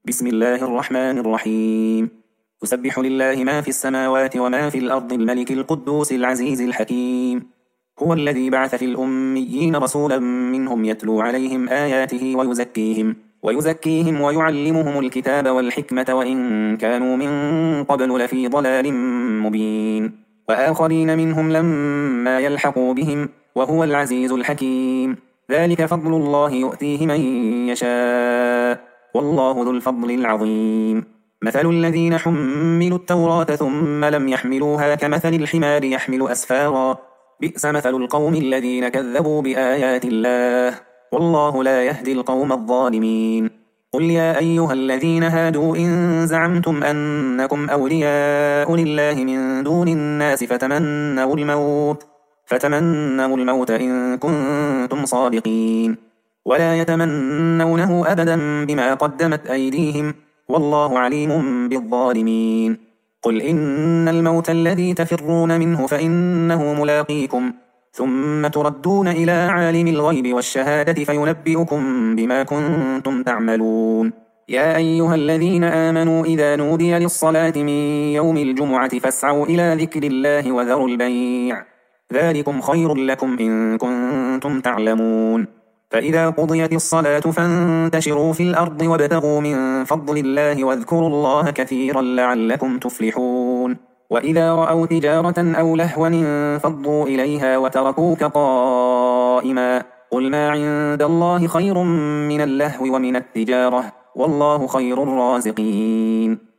بسم الله الرحمن الرحيم. يسبح لله ما في السماوات وما في الأرض الملك القدوس العزيز الحكيم. هو الذي بعث في الأميين رسولا منهم يتلو عليهم آياته ويزكيهم ويعلمهم الكتاب والحكمة وإن كانوا من قبل لفي ضلال مبين، وآخرين منهم لما يلحقوا بهم وهو العزيز الحكيم. ذلك فضل الله يؤتيه من يشاء والله ذو الفضل العظيم. مثل الذين حملوا التوراة ثم لم يحملوها كمثل الحمار يحمل أسفارا، بئس مثل القوم الذين كذبوا بآيات الله والله لا يهدي القوم الظالمين. قل يا أيها الذين هادوا إن زعمتم أنكم أولياء لله من دون الناس فتمنوا الموت إن كنتم صادقين، ولا يتمنونه أبدا بما قدمت أيديهم والله عليم بالظالمين. قل إن الموت الذي تفرون منه فإنه ملاقيكم ثم تردون إلى عالم الغيب والشهادة فينبئكم بما كنتم تعملون. يا أيها الذين آمنوا إذا نودي للصلاة من يوم الجمعة فاسعوا إلى ذكر الله وذروا البيع، ذلكم خير لكم إن كنتم تعلمون. فإذا قضيت الصلاة فانتشروا في الأرض وابتغوا من فضل الله واذكروا الله كثيرا لعلكم تفلحون. وإذا رأوا تجارة أو لهوا انفضوا إليها وتركوك قائما، قل ما عند الله خير من اللهو ومن التجارة والله خير الرازقين.